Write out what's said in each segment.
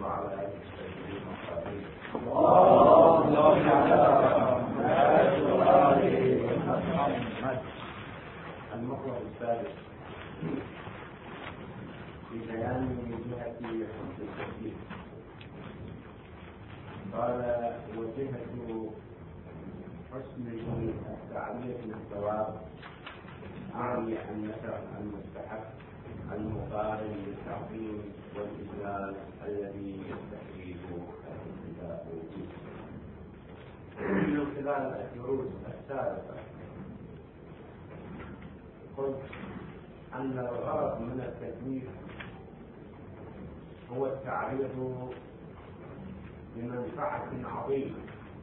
وعلى آله وصحبه وسلم. المحور الثالث في بيان جهة حسن التكليف. قال: وجهة حسن التعبير بالثواب أعني النشر المستحب المقارن للتعظيم والإجلال الذي يستحيل الابتداء به. من خلال الدروس السابقة قلت أن الغرض من التكليف هو التعريض بمنفعة عظيمة،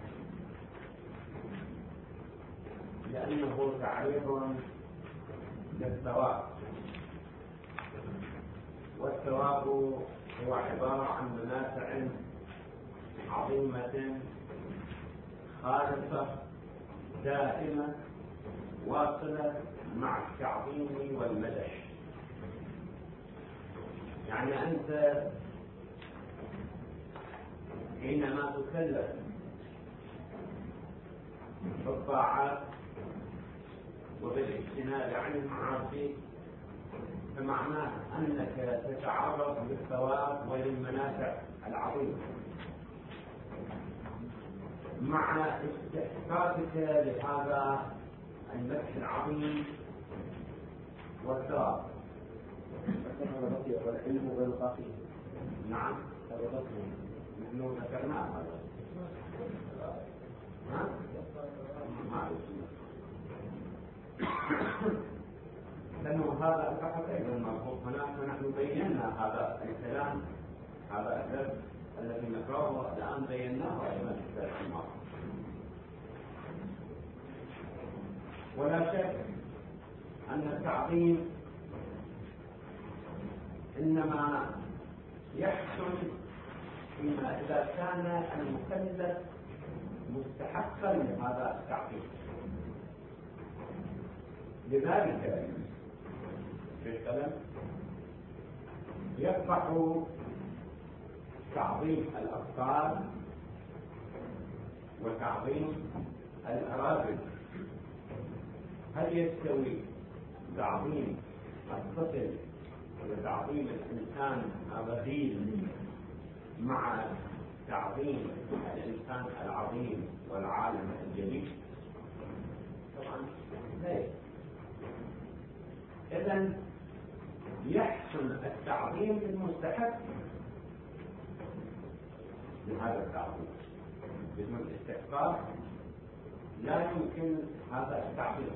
لأنه تعريض للثواب، والثواب هو عبارة عن منافع عظيمة خالصة دائمة واصلة مع التعظيم والمدح. يعني أنت حينما تكلف بالطاعات وبالاجتناب عن المعاصي فمعناه أنك تتعرض للثواب وللمنافع العظيمة مع استحقاقك لهذا المدح العظيم والثواب. والعلم والباقي. نعم، نحن ذكرناه هذا. لأنه هذا البحث أيضا مربوط هناك، ونحن بينا هذا الكلام، هذا الدرس الذي نقرأه الآن بيناه أيضا في الدرس الماضي. ولا شك أن التعظيم إنما يحصل فيما إذا كان المكلف مستحقا لهذا التعظيم. لذلك في الكلام يقبح تعظيم الأطفال وتعظيم الأراذل. هل يستوي تعظيم الطفل وتعظيم الإنسان الرذيل مع تعظيم الإنسان العظيم والعالم الجليل؟ طبعا لا. إذن يحصل التعظيم المستحق لهذا التعظيم. بدون استحقاق لا يمكن هذا التعظيم،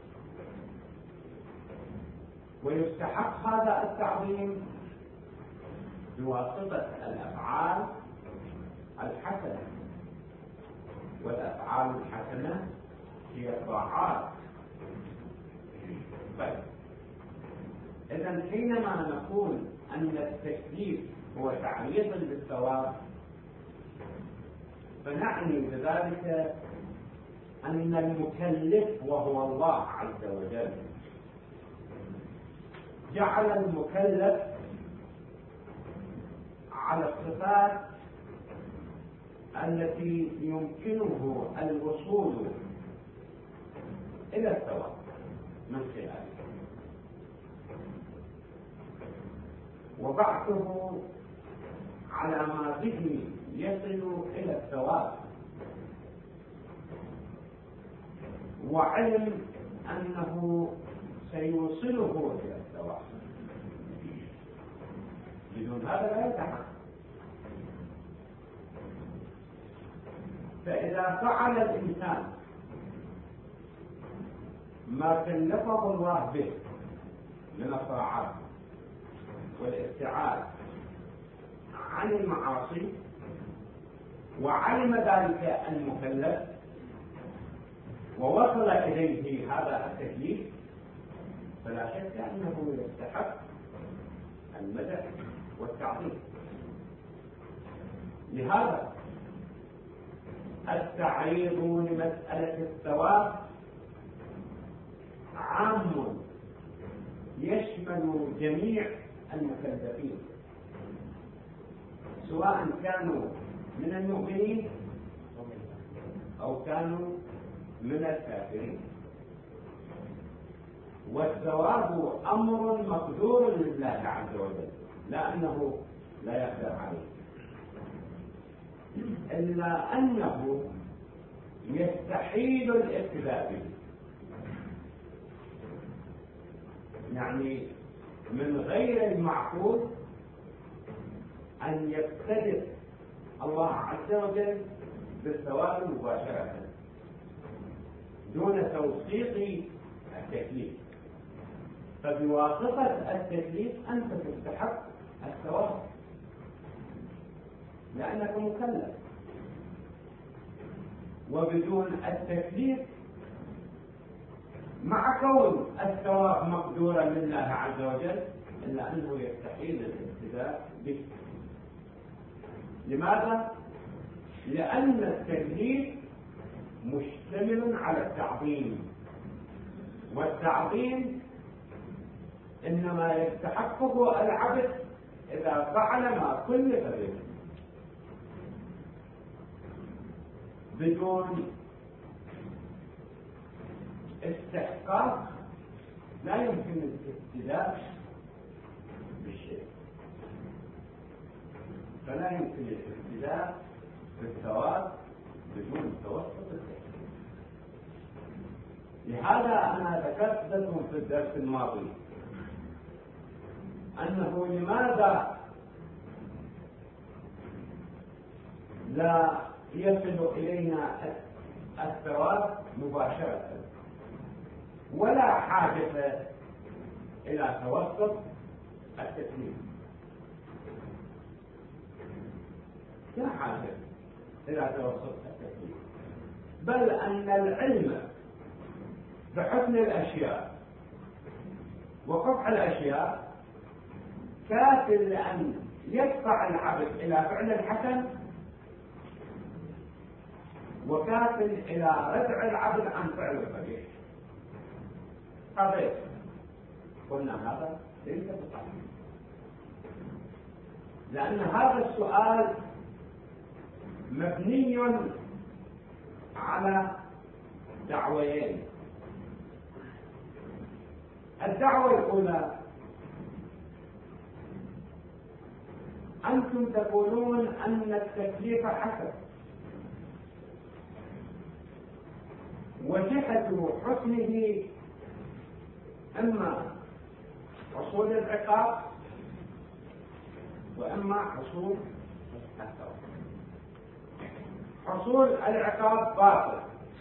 ويستحق هذا التعظيم بواسطة الأفعال الحسنة، والأفعال الحسنة هي الطاعات. طيب، إذن حينما نقول أن التكليف هو تعريض للثواب فنعني بذلك أن المكلف وهو الله عز وجل جعل المكلف على الصفات التي يمكنه الوصول إلى الثواب من خلاله، وبعثه على ما به يصل إلى الثواب، وعلم أنه سيوصله إلى الثواب. بدون هذا لا يتحقق. فإذا فعل الإنسان ما كلفه الله به من الطاعات والابتعاد عن المعاصي وعلم ذلك المكلف ووصل إليه هذا التكليف فلا شك أنه يستحق المدح والتعظيم. لهذا التعريض لمسألة الثواب عام يشمل جميع المكلفين سواء كانوا من المؤمنين أو كانوا من الكافرين. والثواب أمر مقدور لله عز وجل، لا أنه لا يقدر عليه، إلا أنه يستحيل الاقتداء به. يعني من غير المعقول أن يقتدر الله عز وجل بالثواب مباشرة دون توثيق التكليف. فبواسطة التكليف أنت تستحق الثواب لأنك مكلف، وبدون التكليف مع كون الثواب مقدورا لله عز وجل إلا أنه يستحيل الاقتداء به. لماذا؟ لأن التكليف مشتمل على التعظيم، والتعظيم إنما يستحقه العبد إذا فعل ما كلف به. بدون استحقاق لا يمكن الاقتداء بالشيء، فلا يمكن الاقتداء بالثواب بدون توسط التكليف. لهذا أنا ذكرت لكم في الدرس الماضي أنه لماذا لا يصل إلينا الثواب مباشرة ولا حاجة إلى توسط التكليف. لا حاجة إلى توسط التكليف، بل أن العلم بحسن الأشياء وقبح الأشياء كاف لأن يدفع العبد إلى فعل الحسن، وكاف إلى ردع العبد عن فعل القبيح. قبيح قلنا هذا ليس بقبيح، لأن هذا السؤال مبني على دعويين. الدعوة الأولى أنتم تقولون أن التكليف حسن، وجهة حسنه إما حصول العقاب وإما حصول الثواب. حصول العقاب باطل،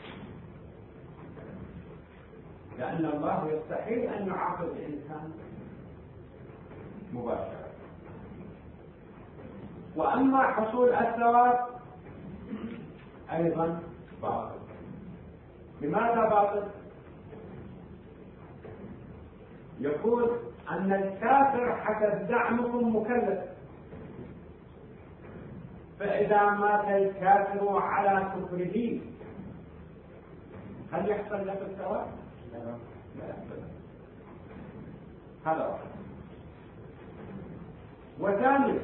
لأن الله يستحيل أن يعاقب الإنسان مباشرة. وأما حصول الثواب أيضا باطل. لماذا باطل؟ يقول أن الكافر حسب زعمكم مكلف، فإذا مات الكافر على كفره هل يحصل له الثواب؟ لا يحصل. هذا واحد. وثانيا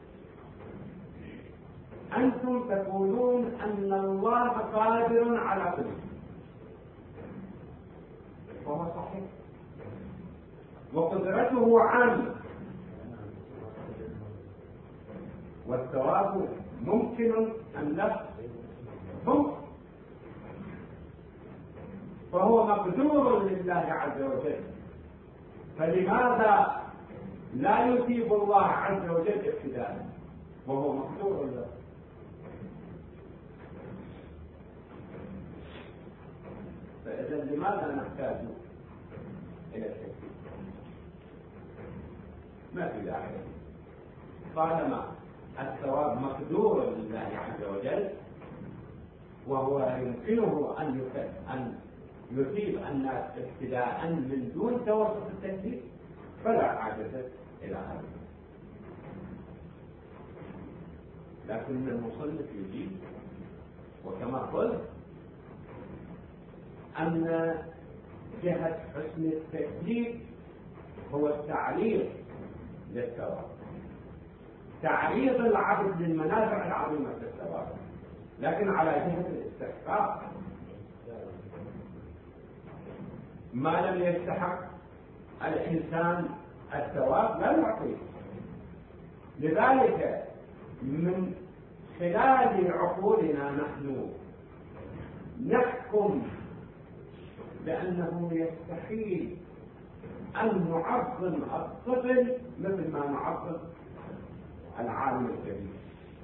أنتم تقولون أن الله قادر على كل شيء، وهو صحيح، وقدرته عامة، والثواب ممكن أم لا؟ ممكن، فهو مقدور لله عز وجل. فلماذا لا يثيب الله عز وجل ابتداء وهو مقدور له؟ فإذا لماذا نحتاج إلى التكليف؟ ما في داعي، طالما الثواب مقدور لله عز وجل وهو يمكنه أن يثيب الناس ابتداء من دون توسط التكليف، فلا حاجة إلى هذا. لكن المصنف يجيب وكما قلت أن جهة حسن التكليف هو التعليق للثواب، تعريض العبد للمنافع العظيمة في الثواب، لكن على جهة الاستحقاق ما لم يستحق الإنسان الثواب لا يعطيه. لذلك من خلال عقولنا نحن نحكم بأنه يستحيل أن نعظم الطفل مثل ما نعظم العالم الكبير.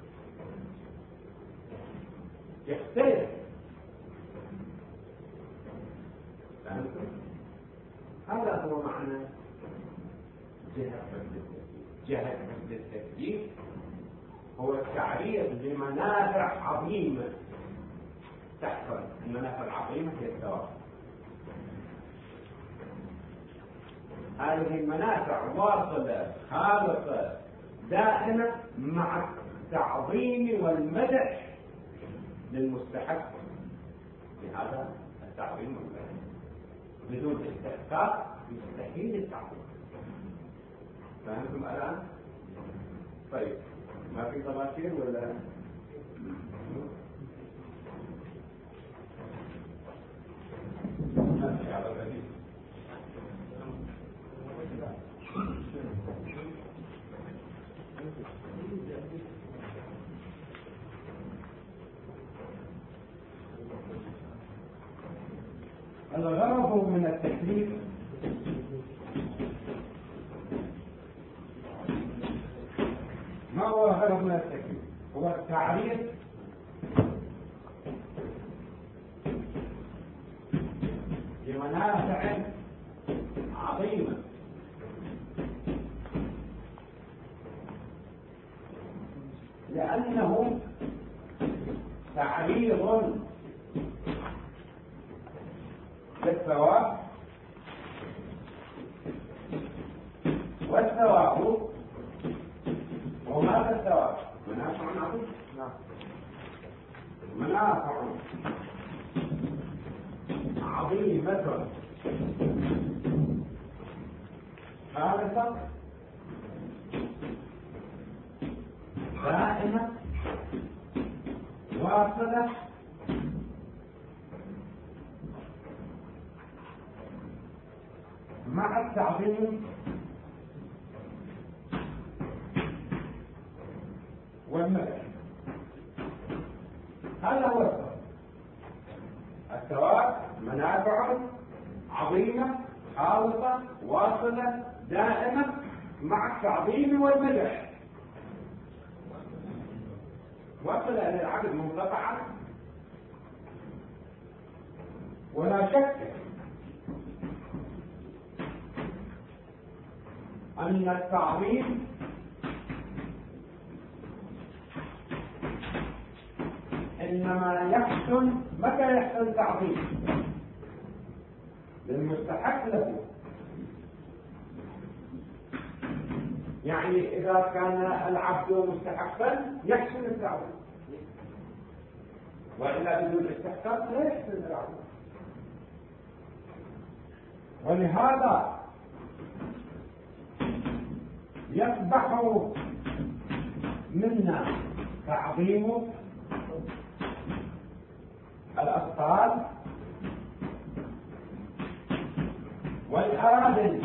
يختلف. هذا هو معنى جهة التكليف، هو التعريض لمنافع عظيمة تحصل. المنافع العظيمة هي الثواب. هذه المنافع واصلة خالصة دائمة مع التعظيم والمدح للمستحق لهذا التعظيم والمدح. بدون استحقاق يستحيل التعظيم. فهمتم الآن؟ طيب ما في تفاصيل ولا؟ الغرض من التكليف ما هو الغرض من التكليف؟ هو التعريض لمنافع عظيمة لأنه تعريض للثواب، والثواب وماذا الثواب؟ منافع عظيمة. منافع عظيمة خالصة دائمة واصلة مع التعظيم والمدح. هذا هو الثواب. منافع عظيمة خالصة واصلة دائمة مع التعظيم والمدح. وصل إلى العبد منقطعا، ولا شك أن التعظيم إنما يحسن متى يحسن تعظيم للمستحق له. يعني إذا كان العبد مستحقا يحسن التعظيم، وإلا بدون استحقاق لا يحسن التعظيم. ولهذا يصبح منا تعظيم الأطفال والأراذل،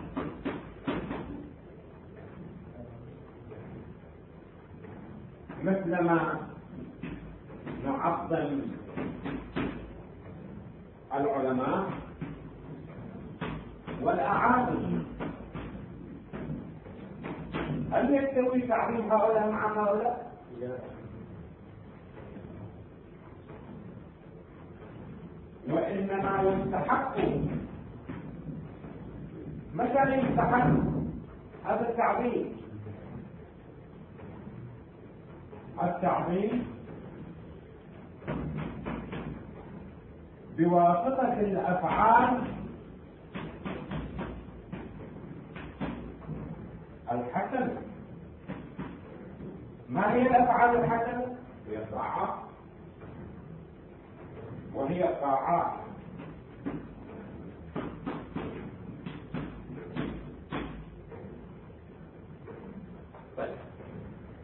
مثلما نعظم العلماء والأعاقل. هل يستوي تعظيم هؤلاء مع هؤلاء؟ وإنما يستحق. متى يستحق هذا التعظيم؟ التعظيم بواسطة الأفعال الحسنة. ما هي الأفعال الحسنة؟ هي الطاعات، وهي الطاعات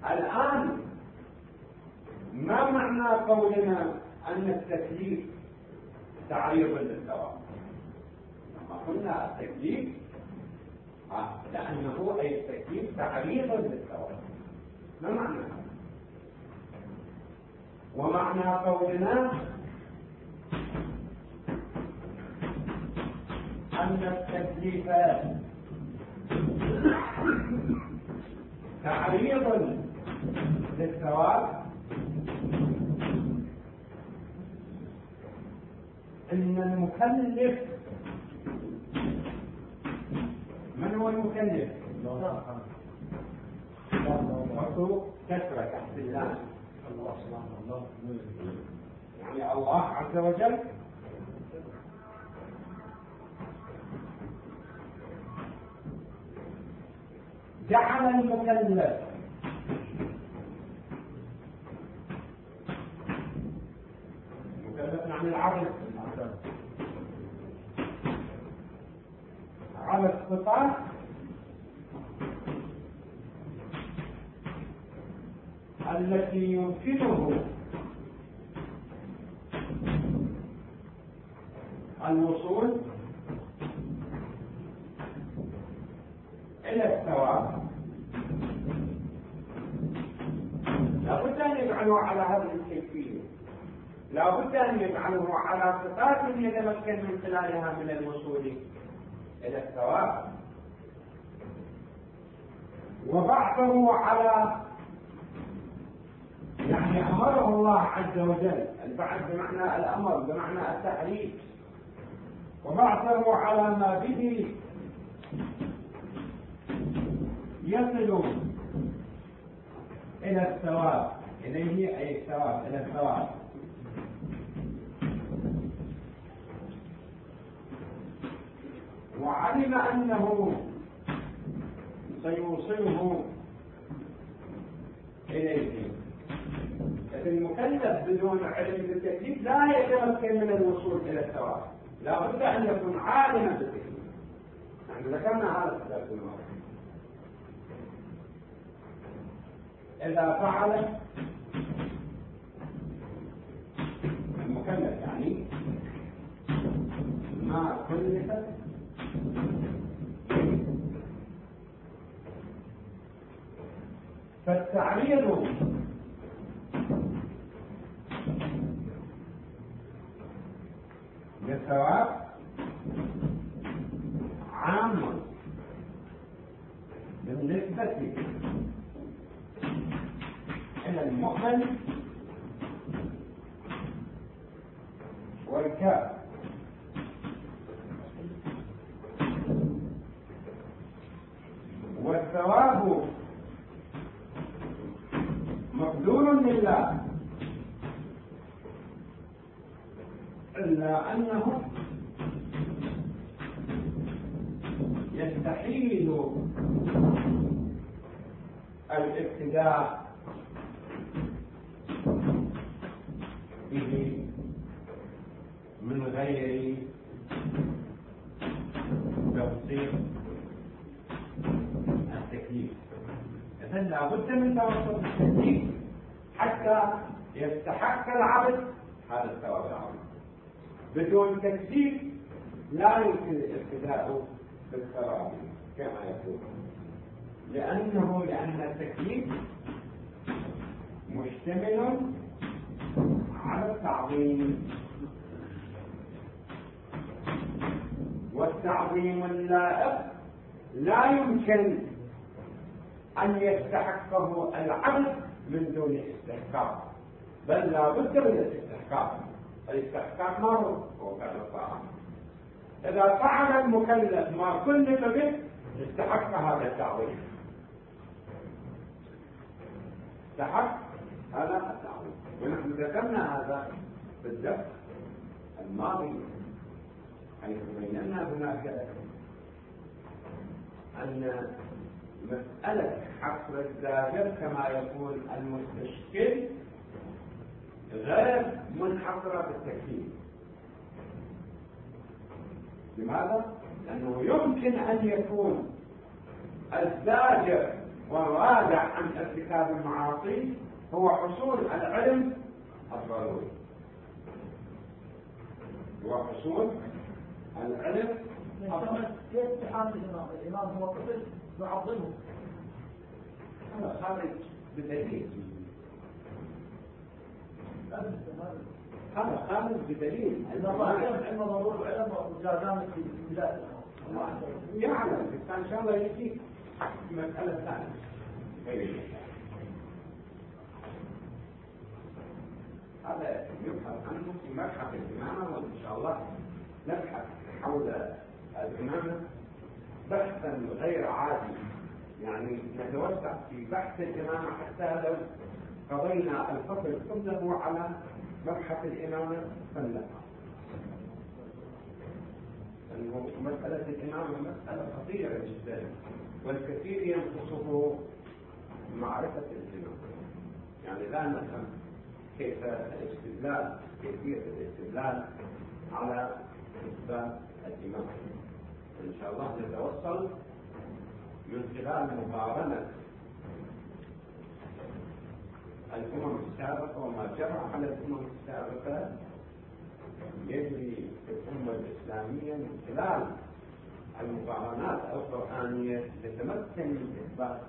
الآن ما معنى قولنا أن التكليف تعريض للثواب؟ لما قلنا التكليف لأنه أي التكليف تعريض للثواب، ما معنى هذا؟ ومعنى قولنا أن التكليف تعريض للثواب إن المكلف، من هو المكلف؟ حطوا كسرة تحت اللام، يعني الله عز وجل. جعل المكلف يعني العرض على الصفات التي يمكنه الوصول إلى الثواب، لا بد أن يجعله على هذه الكيفية، لا بد أن يجعله على صفات يتمكن من خلالها من الوصول إلى الثواب. وبعثه على، يعني أمره الله عز وجل، البعث بمعنى الأمر بمعنى التحريك، وبعثه على ما به يصل إلى الثواب، إليه أي الثواب، إلى الثواب. وعلم أنه سيوصله إليه. المكلف بدون علم بالتكليف لا يتمكن من الوصول إلى الثواب، لا بد أن يكون عالما بالتكليف. نحن ذكرنا هذا في الدرس الماضي. إذا فعل المكلف يعني ما كلف فالتعريض للثواب عام بالنسبة إلى المؤمن والكافر، والثواب مقدور لله، إلا أنه يستحيل الابتداء به من غير توثيق التكليف. إذن لا بد من توثيق التكليف حتى يستحق العبد هذا الثواب العظيم. بدون تكليف لا يمكن الابتداء بالثواب كما يقول، لأن التكليف مشتمل على التعظيم، والتعظيم اللائق لا يمكن أن يستحقه العبد من دون استحقاق، بل لا بد من الاستحقاق. الاستحقاق ما هو فعل الطاعة. إذا فعل المكلف ما كلف به استحق هذا التعظيم، استحق هذا التعظيم. ونحن ذكرنا هذا في الدرس الماضي، حيث بينا هناك أن مسألة حصر الزاجر كما يقول المستشكل غير منحصرة في التكليف. لماذا؟ لأنه يمكن أن يكون الزاجر والرادع عن ارتكاب المعاصي هو حصول العلم الضروري، هو حصول العلم. كيف تحامل الإمام هو طفل يعظمه؟ هذا خارج بدليل، هذا خارج بدليل. الله علم ضروري وعلم وجازان في بلاد يعلم، بس إن شاء الله يجيك مسألة ثانية. هذا يبحث عنه في مبحث الإمامة، وإن شاء الله نبحث حول الإمامة بحثا غير عادي، يعني نتوسع في بحث الإمامة حتى لو قضينا الفصل كله على مبحث الإمامة فنها. لأنه مسألة الإمامة مسألة خطيرة جدا، والكثير ينقصه معرفة الإمامة. يعني لا نفهم كيف الاستدلال، كيفية الاستدلال على إثبات الإمامة. إن شاء الله نتوصل من خلال مقارنة الأمم السابقة وما جرى على الأمم السابقة يجري في الأمة الإسلامية من خلال المقارنات القرآنية تتمكن من إثبات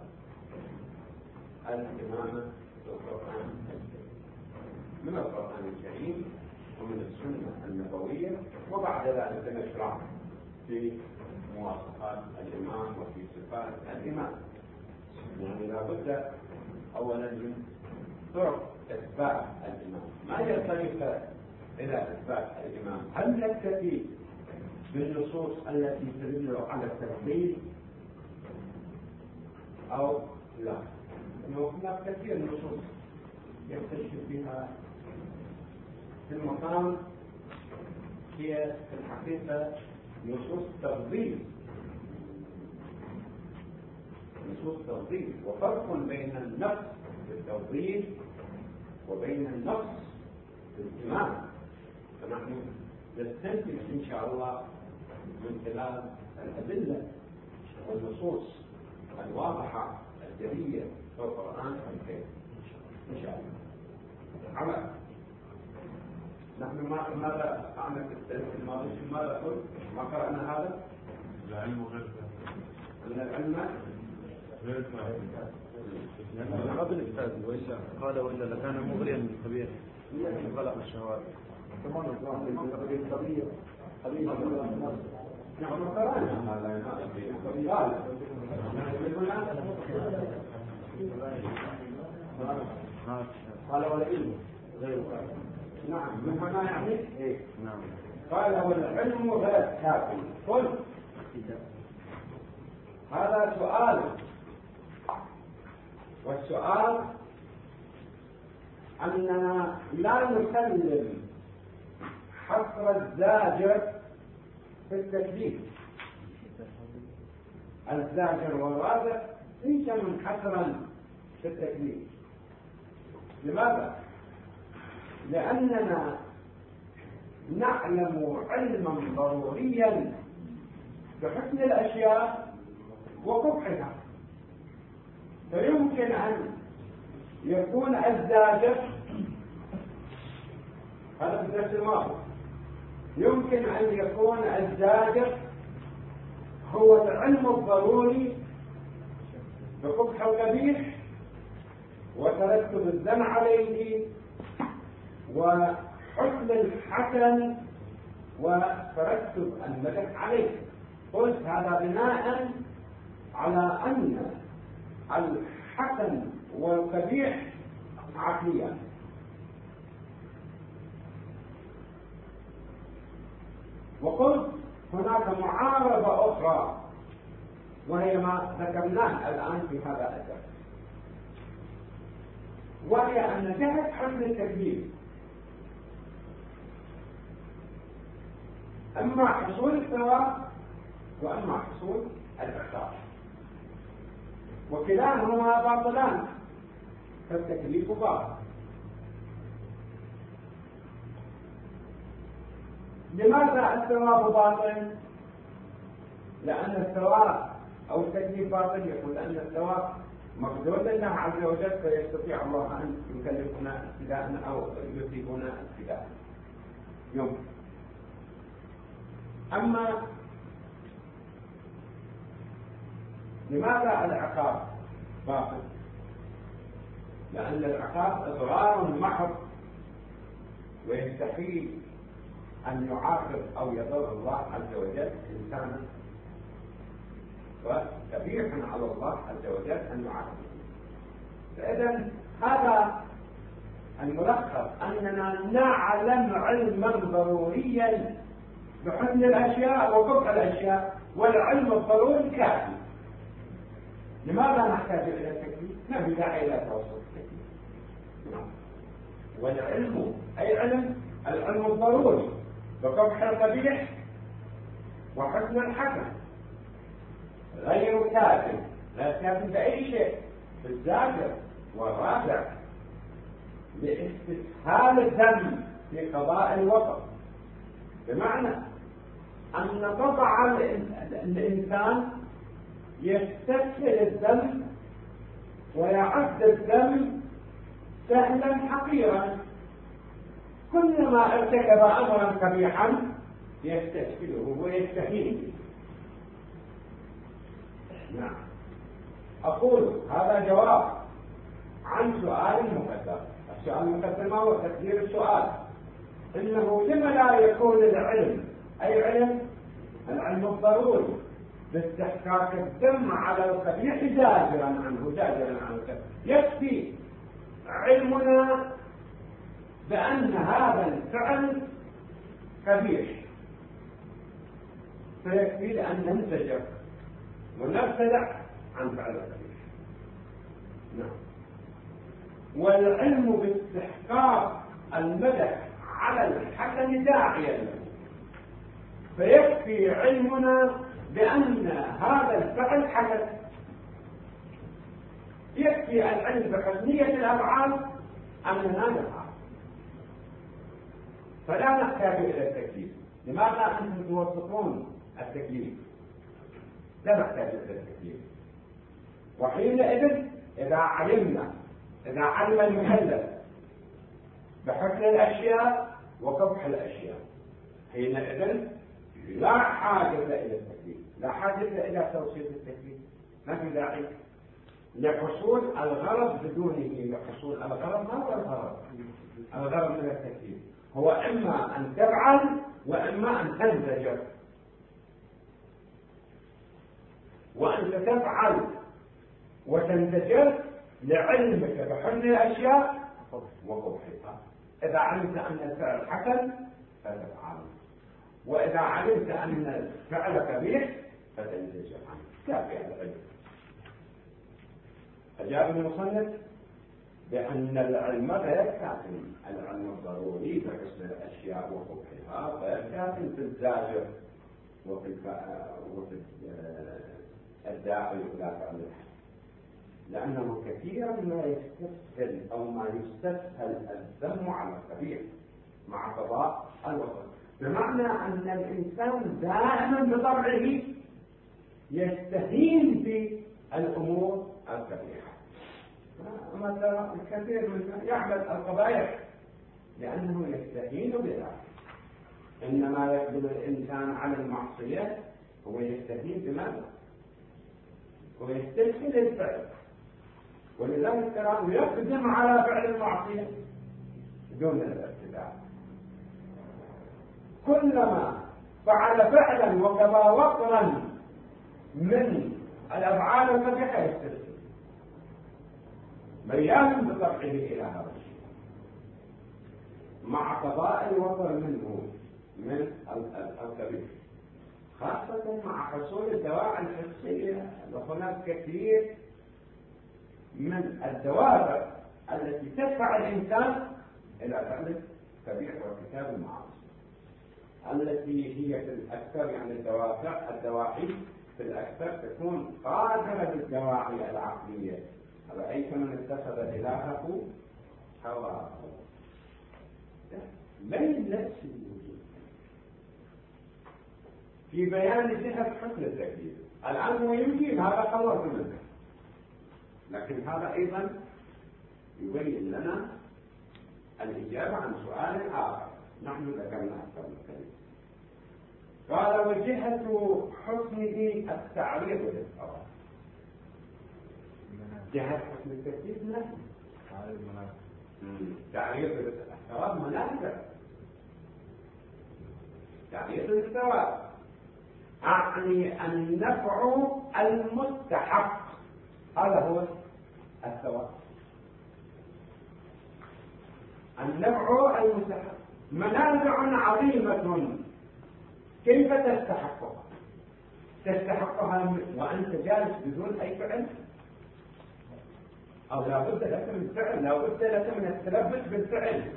الإمامة في القرآن الكريم، من القرآن الكريم ومن السنة النبوية، وبعد ذلك نشرع في مواصفات الإمام وفي صفات الإمام. يعني لا بد أولا من طرق إثبات الإمام. ما هي الطريقة إلى إثبات الإمام؟ هل نكتفي بالنصوص التي تدل على التفضيل أو لا؟ لأنه هناك كثير نصوص يكتشف بها في المقام هي في الحقيقة نصوص تفضيل، نصوص تفضيل، وفرق بين النص في التفضيل وبين النص في الإمام. فنحن نستنتج إن شاء الله من خلال الأدلة والنصوص الواضحة الجلية في القرآن الكريم إن شاء الله. عمل نحن ماذا فعلنا في السنة الماضية؟ ماذا قلت؟ ما قرأنا هذا؟ العلم غير أن العلم غير قبل الأستاذ وإلا قال وإلا لكان مغريا بالكبير خلق الشهوات. نحن قرأنا هذا قال والعلم غير نعم، من هنا يعني إيه؟ نعم. قال والعلم غير كافي. قل هذا سؤال، والسؤال أننا لا نسلم حصر الزاجر في التكليف. الزاجر والرادع ليس منحصرا في التكليف. لماذا؟ لأننا نعلم علما ضروريا بحسن الأشياء وقبحها، فيمكن أن يكون الزاجر، هذا في الدرس الماضي، يمكن أن يكون الزاجر هو العلم الضروري بقبح القبيح وترتب الذم عليه وحسن الحسن وترتب المدح عليه. قلت هذا بناء على أن الحسن والقبيح عقليا، وقلت هناك معارضة أخرى وهي ما ذكرناه الآن في هذا الدرس، وهي أن جهة حسن التكليف أما حصول الثواب وأما حصول العقاب، وكلاهما باطلان، فالتكليف باطل. لماذا الثواب باطل؟ لأن الثواب أو التكليف باطل، يقول لأن الثواب مقدور لله عز وجل، فيستطيع الله أن يكلفنا ابتداء أو يثيبنا ابتداء يمكن. أما لماذا العقاب باطل؟ لأن العقاب إضرار محض، ويستحيل أن يعاقب أو يضر الله عز وجل إنسانا، وكبير على الله عز وجل أن يعاقب. فإذا هذا الملخص، أننا نعلم علما ضروريا بحسن الأشياء وقبح الأشياء، والعلم الضروري كافي. لماذا نحتاج إلى التكليف؟ ما في داعي إلى توسط التكليف. والعلم أي علم، العلم الضروري بقبح القبيح وحسن الحسن، غير كافٍ، لا كافٍ بأي شيء، في الزاجر والرافع لاستسهال الذنب في قضاء الوقت. بمعنى أن طبع الإنسان يستسهل الذنب ويعد الذنب سهلا حقيرا، كلما ارتكب أمرا قبيحا يستسهله ويستهين. نعم، أقول هذا جواب عن سؤال مقدر. السؤال المقدر ما هو تقدير السؤال، إنه لما لا يكون العلم أي علم العلم الضروري باستحقاق الذم على القبيح زاجرا عنه، يكفي علمنا بأن هذا الفعل قبيح، فيكفي لأن ننزجر ونبتدع عن فعل القبيح. نعم. والعلم باستحقاق المدح على الحسن داعيا له، فيكفي علمنا بأن هذا الفعل حسن، يكفي العلم بحسنية الأفعال أننا نفعل، فلا نحتاج إلى التكليف. لماذا أنتم توسطون التكليف؟ لا نحتاج إلى التكليف. وحينئذ إذا علم المكلف بحسن الأشياء وقبح الأشياء، حينئذ لا حاجة إلى التكليف، لا حاجة إلى توصيف التكليف، ما في داعي لحصول الغرض بدونه. لحصول الغرض ما هو الغرض؟ الغرض من التكليف هو إما أن تفعل وإما أن تنزجر، وأنت تفعل وتنزجر لعلمك بحسن الأشياء وقبحها. إذا علمت أن الفعل حسن فتفعل، وإذا علمت أن الفعل قبيح فتنزجر عنه. كافي العلم. أجاب المصنف بأن العلم غير كاف، العلم الضروري بحسن الأشياء وقبحها غير كاف في الزاجر وفي الداعي إلى فعل الحسن، لأنه كثيرا ما يستسهل أو ما يستسهل الذم على القبيح مع قضاء الوقت، بمعنى أن الإنسان دائما بطبعه يستهين في الأمور القبيحة. مثلا الكثير من يعمل القبائح لأنه يستهين بها، إنما يقبل الإنسان على المعصية هو يستهين بماذا؟ ويستسهل الفعل، ولذلك تراه يقدم على فعل المعصية دون الابتداع. كلما فعل فعلا وقضى وطرا من الأفعال القبيحة يستسهل، ميال بطبعه إلى هذا الشيء مع قضاء الوطر منه من القبيح، خاصة مع حصول الدواعي الحسية. وهناك كثير من الدوافع التي تدفع الإنسان إلى فعل القبيح وارتكاب المعاصي، التي هي في الأكثر يعني الدواعي في الأكثر تكون قادرة بالدواعي العقلية. رأيت من اتخذ إلهه هواه، من نفس الوجود في بيان جهة حسن التكليف. الآن هو يمكن هذا خلص منه، لكن هذا أيضا يبين لنا الإجابة عن سؤال آخر نحن ذكرنا أكثر من كلمة. قال وجهة حسنه التعريض للصواب. جهة حسن التكليف نفسه تعريض للثواب منافع تعريض للثواب أعني النفع المستحق هذا هو الثواب. النفع المستحق منافع عظيمة كيف تستحقها؟ تستحقها وأنت جالس بدون أي فعل أو لا بد لك من فعل، لا بد لك من التلبس بالفعل،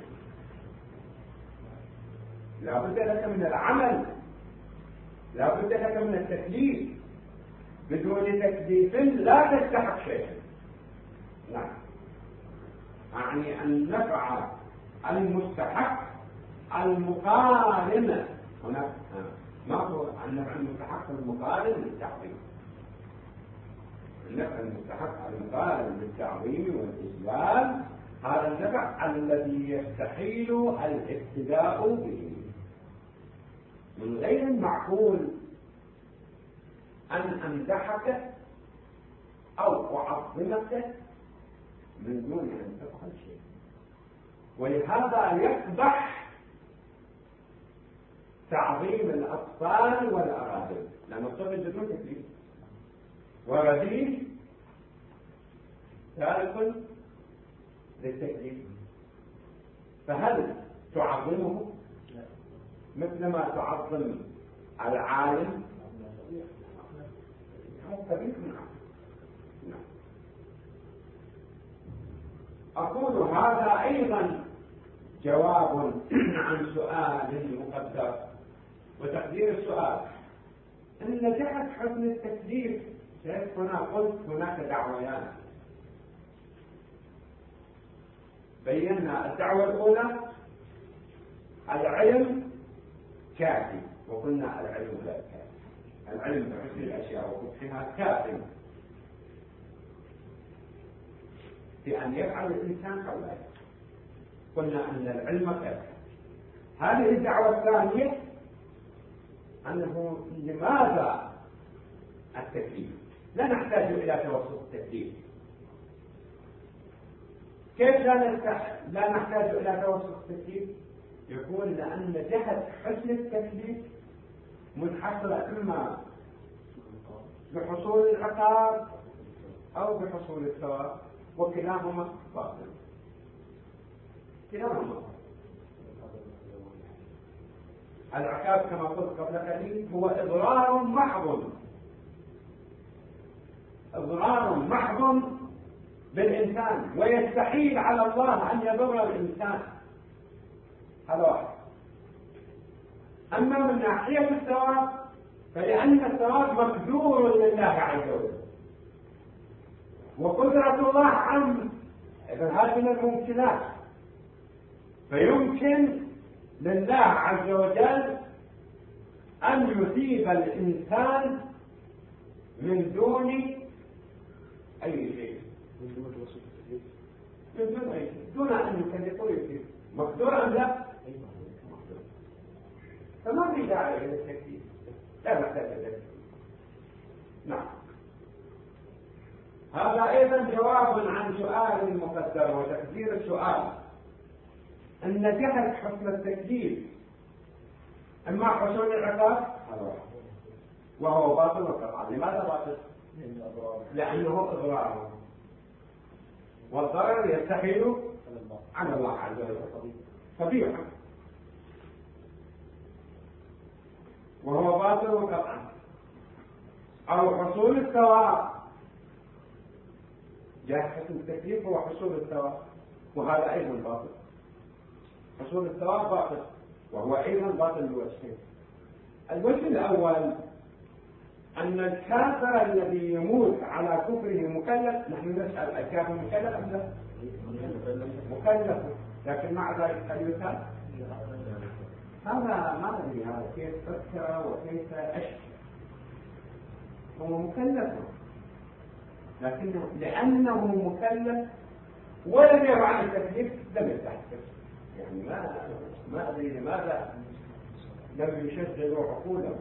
لا بد لك من العمل، لا بد لك من التكليف. بدون تكليف لا تستحق شيئا. نعم يعني النفع المستحق المقارن هناك ما هو النفع المستحق المقارن للتعظيم. النفع المستحق المقارن للتعظيم والإجلال هذا النفع الذي يستحيل الابتداء به. من غير المعقول أن أمدحك أو أعظمك من دون أن تفعل شيء. ولهذا يقبح تعظيم الأطفال والأراذل لأن الطفل بدون تكليف ورذيل تارك للتكليف. فهل تعظمه مثلما تعظم العالم؟ أقول هذا أيضا جواب عن سؤال مقدر. وتقدير السؤال إن جهة حسن التكليف هنا قلت هناك دعويان بينا. الدعوة الأولى العلم كافي، وقلنا العلم لا كافي. العلم بحسن الأشياء وفتحها كافي في أن يفعل الإنسان أو لا يفعل. قلنا أن العلم كافي. هذه الدعوة الثانية أنه لماذا التكليف؟ لا نحتاج إلى توسط التكليف. كيف لا نحتاج إلى توسط التكليف؟ يقول لأن جهة حسن التكليف منحصرة إما بحصول العقاب أو بحصول الثواب، وكلاهما باطل. كلاهما العقاب كما قلت قبل قليل هو إضرار محض، إضرار محض بالإنسان، ويستحيل على الله أن يضر الإنسان. هذا واحد. أما من ناحية الثواب فلأن الثواب مقدور لله عز وجل، وقدرة الله عامة، إذن هذه من الممكنات. فيمكن لله عز وجل أن يثيب الإنسان من دون أي شيء، دون أن يكلفه يثيب. مقدور أم لا؟ فما في داعي إلى التكليف، لا نحتاج إلى التكليف. نعم. هذا أيضا جواب عن سؤال مقدر وتقدير السؤال أن جهة حكم التكليف إما حصول العقاب وهو باطل وقطعا. لماذا باطل؟ لأنه إضرار، والضرر يستحيل عن الله عز وجل طبيعة، وهو باطل وقطعا. أو حصول الثواب، جهة التكليف هو حصول الثواب، وهذا أيضا باطل. حصول الثواب باطل، وهو أيضا باطل بوجهين. الوجه الأول أن الكافر الذي يموت على كفره مكلف. نحن نسأل الكافر مكلف أم لا؟ مكلف، لكن مع ذلك هل يثاب؟ هذا ما أدري هذا كيف فكر وكيف أشكى. هو مكلف، لكنه لأنه مكلف ولم يفعل التكليف لم يستحق. يعني ما أدري لماذا لم يشغلوا عقولهم.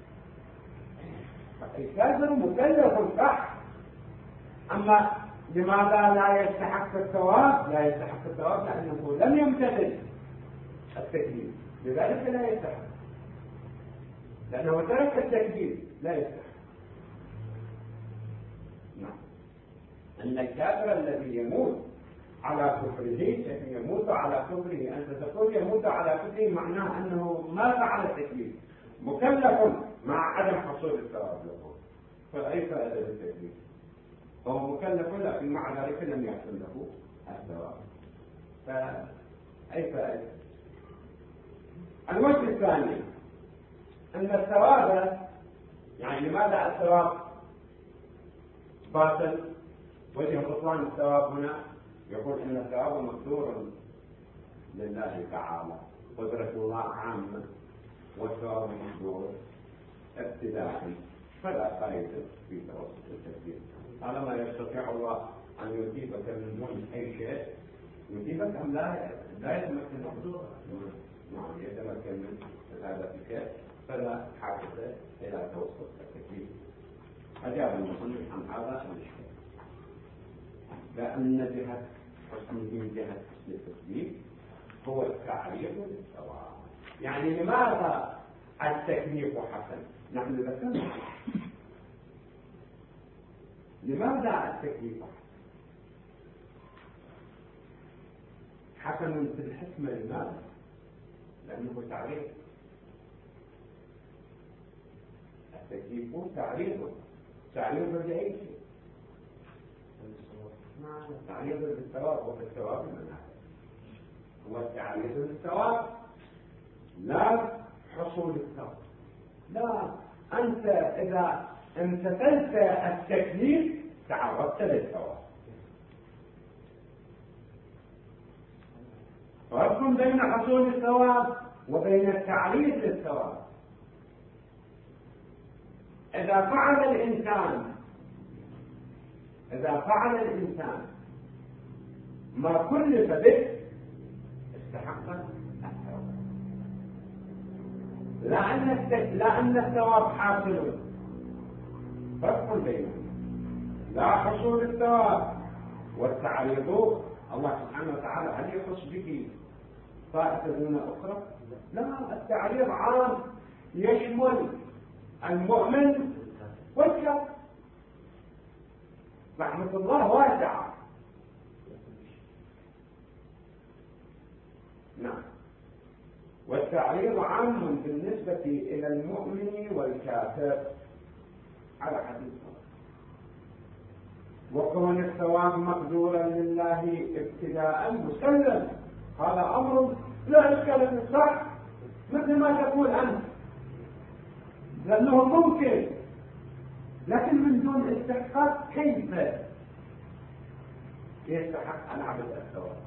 الكافر مكلف صح، أما لماذا لا يستحق الثواب؟ لا يستحق الثواب لأنه لم يمتثل التكليف، لذلك لا يستحق، لأنه ترك التكليف لا يستحق. نعم. أن الكافر الذي يموت على كفره يموت على كفره، أنت تقول يموت على كفره معناه أنه ما فعل التكليف، مكلف مع عدم حصول الثواب له، فأي فائدة للتكليف؟ هو مكلف لكن مع ذلك لم يحصل له الثواب، فأي فائدة؟ الوجه الثاني أن الثواب، يعني لماذا الثواب باطل؟ وجه بطلان الثواب هنا يقول ان الثواب مقدور لله تعالى، قدرة الله عامة، والثواب مقدور ابتداء، فلا فائدة في توسط التكليف. طالما يستطيع الله ان يثيبك من دون اي شيء، يثيبك ام لا يتمكن منه؟ نعم يتمكن من هذا الشيء، فلا حاجة الى توسط التكليف. أجاب المصنف عن هذا الشيء، لأن جهة حسنه جهة حسن التكليف هو التعريف للثواب. يعني لماذا التكليف حسن؟ نحن ذكرنا لماذا التكليف حسن في الحكمة؟ لماذا؟ لأنه تعريف، التكليف تعريف لأي شيء، تعريف للثواب، وفي الثواب هو التعريف للثواب لا حصول الثواب. لا، أنت إذا امتثلت التكليف تعرضت للثواب. فرق بين حصول الثواب وبين التعريف للثواب. إذا فعل الإنسان ما كلف به استحق الثواب، لأن الثواب حاصل. فرق بينهم، لا حصول الثواب والتعريض. الله سبحانه وتعالى هل يخص به طائفة دون أخرى؟ لا، التعريض عام يشمل المؤمن والكافر. رحمة الله واسعة. نعم. والتعريض عام بالنسبة إلى المؤمن والكافر على حديث الله. وكون الثواب مقدورا لله ابتداء مسلم، هذا أمر لا إشكال فيه، صح مثل ما تقول أنت، لأنه ممكن، لكن من دون استحقاق كيف يستحق العبد الثواب؟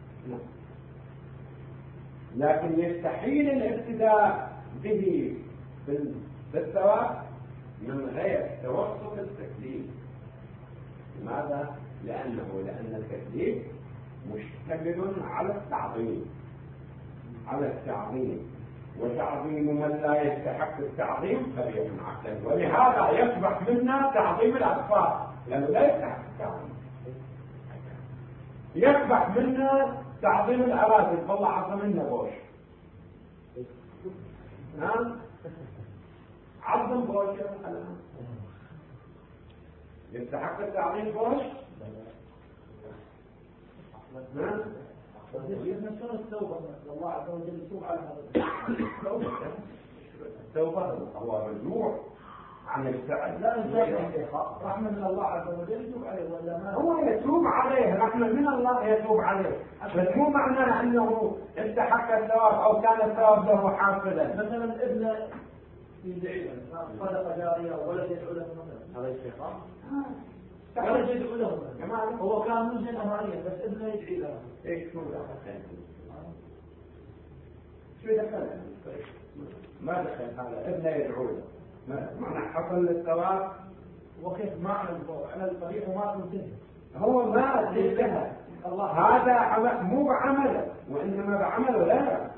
لكن يستحيل الابتداء به بالثواب من غير توسط التكليف. لماذا؟ لأن التكليف مشتمل على التعظيم، وتعظيم من لا يستحق التعظيم فليكن عقلا. ولهذا يصبح منا تعظيم الأطفال لأنه لا يستحق التعظيم، يصبح منا تعظيم الأراضي، والله عظم لنا بوش. عظم بوش الآن يستحق التعظيم بوش. التوبة الله عز وجل يتوب على هذا. التوبة هو رجوع عن الفعل. لا رحمة من الله عز وجل يتوب عليه ولا ما؟ هو يتوب عليه، رحمة من الله يتوب عليه، بس مو معناه أنه استحق الثواب أو كان الثواب له حاصلا. مثلا ابن يدعي له صدقة جارية وولد يدعو له مثلا، هذا استحقاق؟ ولد يدعو له هو كان منزل أمانية بس ابنه يدعي له. ايش هو شو دخل؟ ما دخل هذا ابنه يدعو له، معنى حصل للثواب وكيف ما على القبيح وما تنتهي هو ما انتهى هذا مو بعمله وإنما بعمله لا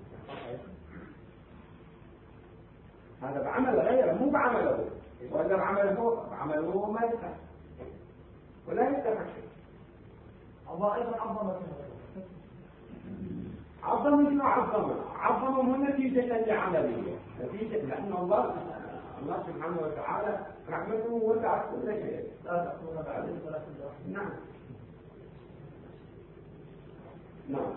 هذا بعمل غيره مو بعمله وإلا بعمله ما يستحق ولا يستحق شيء. الله أيضا عظم شنو عظمه مو نتيجة لعمله نتيجة لأن الله سبحانه وتعالى رحمته وسعت كل شيء. لا تأخذون بعد ولا تدعون. نعم.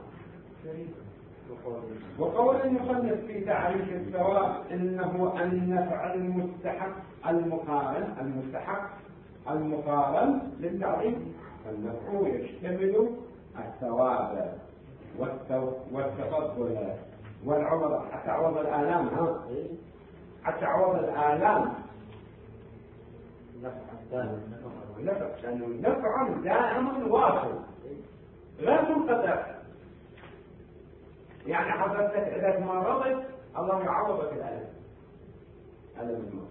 وقول المصنف في تعريف الثواب إنه النفع المقارن للتعريف النفع يشتمل الثواب والتفضل والعوض حتى عوض الآلام لأنه نفع دائم واصل لا تنقطع. يعني حضرتك إذا مرضت الله يعوضك الألم الموت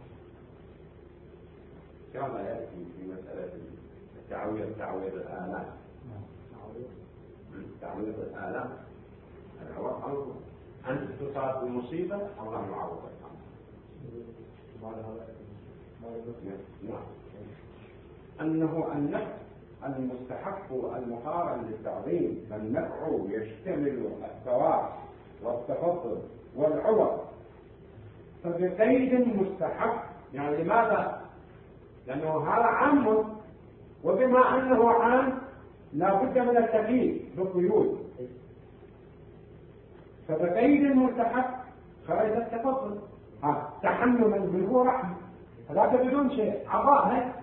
كما يأتي في مسألة تعويض الآلام أنت تصاب بمصيبة الله يعوضك نعم. أنه النفع المستحق المقارن للتعظيم فالنفع يشتمل الثواب والتفضل والعوض فبقيد مستحق. يعني لماذا؟ لأنه هذا عام وبما أنه عام لا بد من التقييد بقيود فبقيد مستحق خرج التفضل تحملا منه رحمة هذا بدون شيء عطاء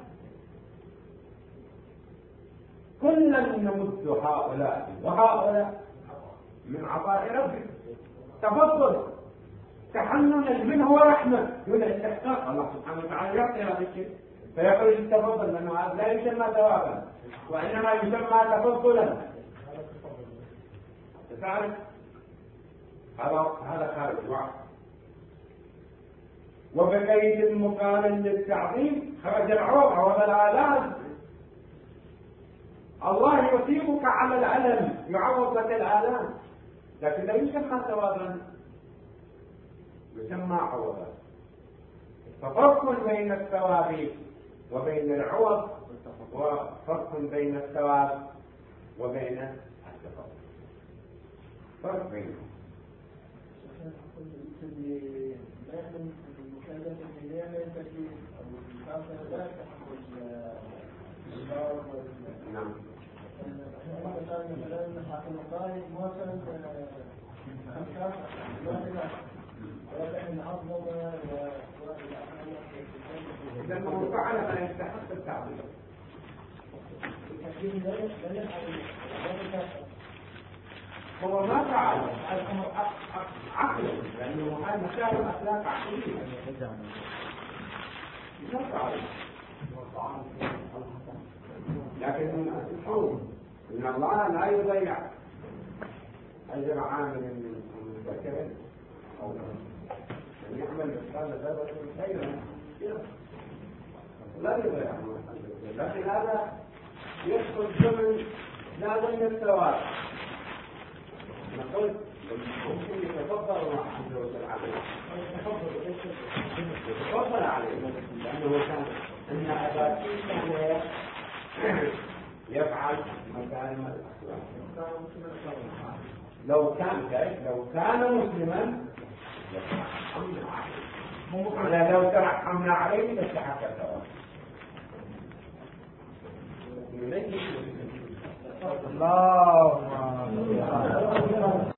كلا نمد هؤلاء وهؤلاء من عطاء ربك تفضل تحننا منه ورحمة دون استحقاق. الله سبحانه وتعالى يعطي هذا الشيء فيخرج التفضل لأنه هذا لا يسمى ثوابا وإنما يسمى تفضلا. تعرف هذا خارج وعد. وبقيد المقارن للتعظيم خرج العوض والآلام. الله يصيبك على الألم يعوض لك الآلام لكن لا يسمى ثوابا يسمى عوضا. ففرق بين الثواب وبين العوض وفرق بين الثواب وبين التفضل فرق بينهم. نعم. لأنه فعل ما يستحق التعبير هو ما فعل الأمر عقلا لأنه هذا مسائل أخلاق عقلية ما فعل لكن شوف إن الله لا يضيع أجر عامل من مذكر أو أن يعمل مثقال ذرة خيرا لا يضيع لكن هذا يدخل ضمن لا ضمن الثواب. نقول ممكن يتفضل الله عز وجل عليه يتفضل عليه لأنه كان إن أبا كان يفعل مكارم الأخلاق لو كان مسلما على لو ترحمنا عليه لاستحق الثواب. اللهم